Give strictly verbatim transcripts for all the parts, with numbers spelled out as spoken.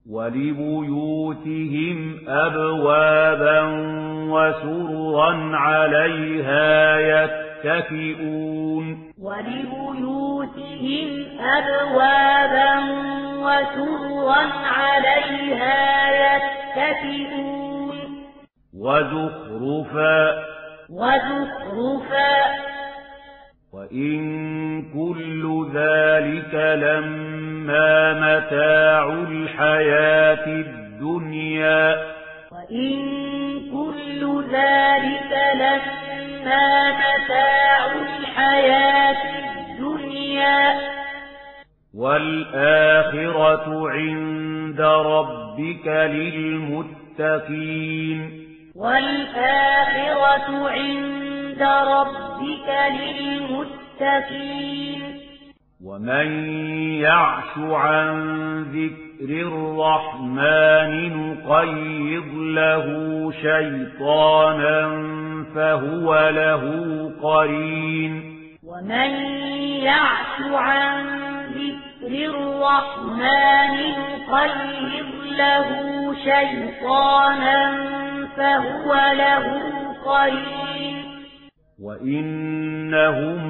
ولبيوتهم أبوابا وسررا عليها يتكئون ولبيوتهم أبوابا وسررا عليها يتكئون وزخرفا وزخرفا وإن كل ذلك لما متاع الحياة الدنيا وإن كل ذلك لما متاع الحياة الدنيا والآخرة عند ربك للمتقين والآخرة عند ربك للمتقين ومن يعش عن ذكر الرحمن نقيض له شيطانا فهو له قرين ومن يعش عن ذكر الرحمن نقيض له شيطانا فهو له قرين وإنهم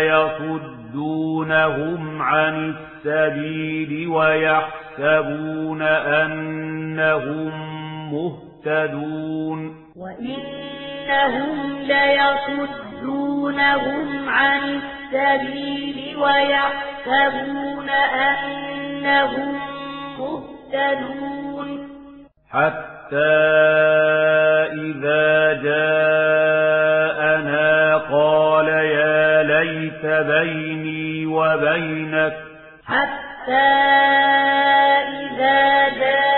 ليصدونهم عن السبيل ويحسبون أنهم مهتدون وإنهم ليصدونهم عن السبيل ويحسبون أنهم مهتدون حتى إذا جاءنا قال يا ليت بيني وبينك حتى إذا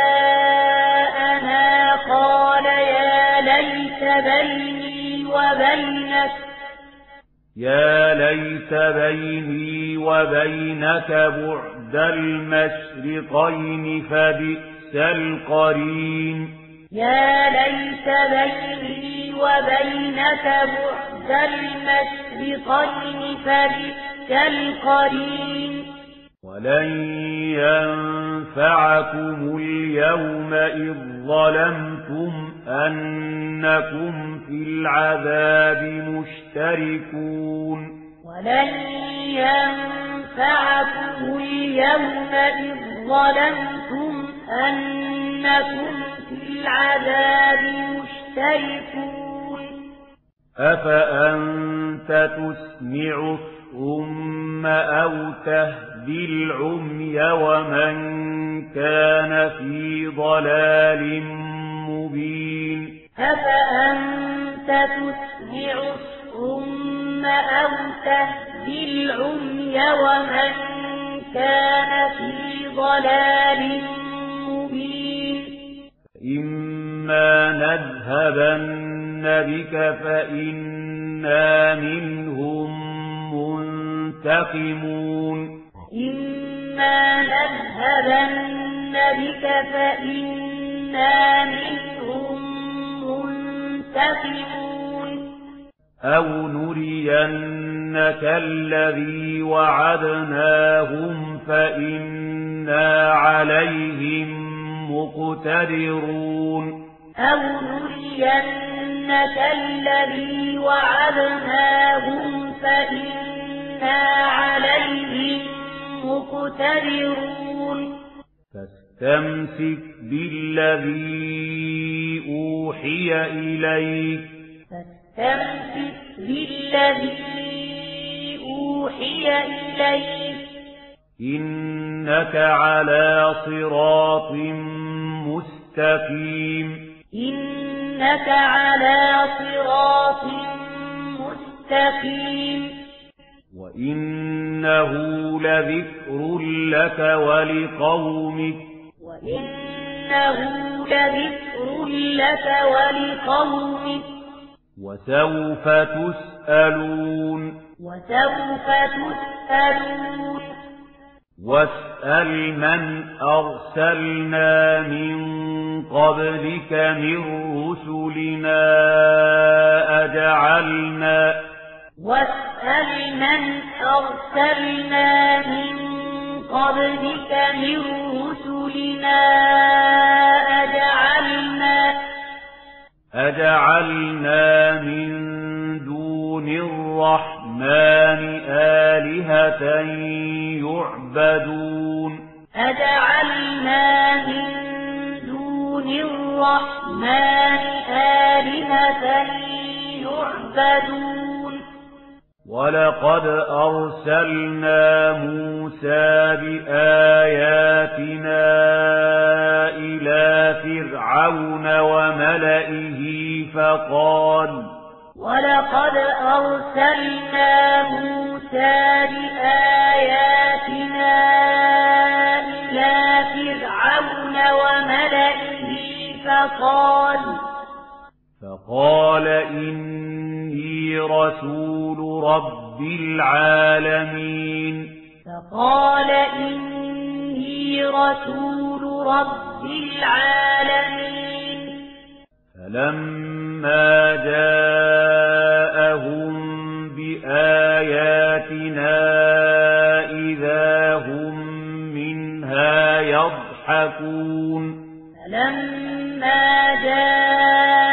جاءنا قال يا ليت بيني وبينك يا ليت بيني وبينك بعد المشرقين فبئس القرين يا ليت بيني وبينك بعد المشرقين فبئس القرين ولن ينفعكم اليوم إذ ظلمتم أنكم في العذاب مشتركون ولن ينفعكم اليوم إذ ظلمتم أنكم في العذاب مشتركون أفأنت تسمع الصم أو تهدي العمي ومن كان في ضلال مبين أفأنت تسمع الصم أو تهدي العمي ومن كان في ضلال مبين إما نذهبن بك فإنا منهم منتقمون إما نذهبن بك فإنا منهم منتقمون أو نرينك الذي وعدناهم فإنا عليهم مقتدرون أو نرينك الذي وعدناهم فإنا عليهم مقتدرون فاستمسك بالذي أوحي إليك فاستمسك بالذي أوحي إليك إنك على صراط مستقيم إنك على صراط مستقيم وإنه لذكر لك ولقومك وإنه لذكر لك ولقومك وسوف تسألون وسوف تسألون واسأل من أرسلنا من قبلك من رسلنا أجعلنا واسأل من أرسلنا من قبلك من رسلنا أجعلنا من دون الرحمن آلهة يعبدون أجعلنا من دون الرحمن آلهة يعبدون ولقد أرسلنا موسى بآياتنا إلى فرعون وملئه فقال ولقد أرسلنا موسى بآياتنا إلى فرعون وملئه فقال فقال إني رسول رب العالمين فقال إني رسول رب العالمين فلما جاءهم بآياتنا إذا هم منها يضحكون فلما جاءهم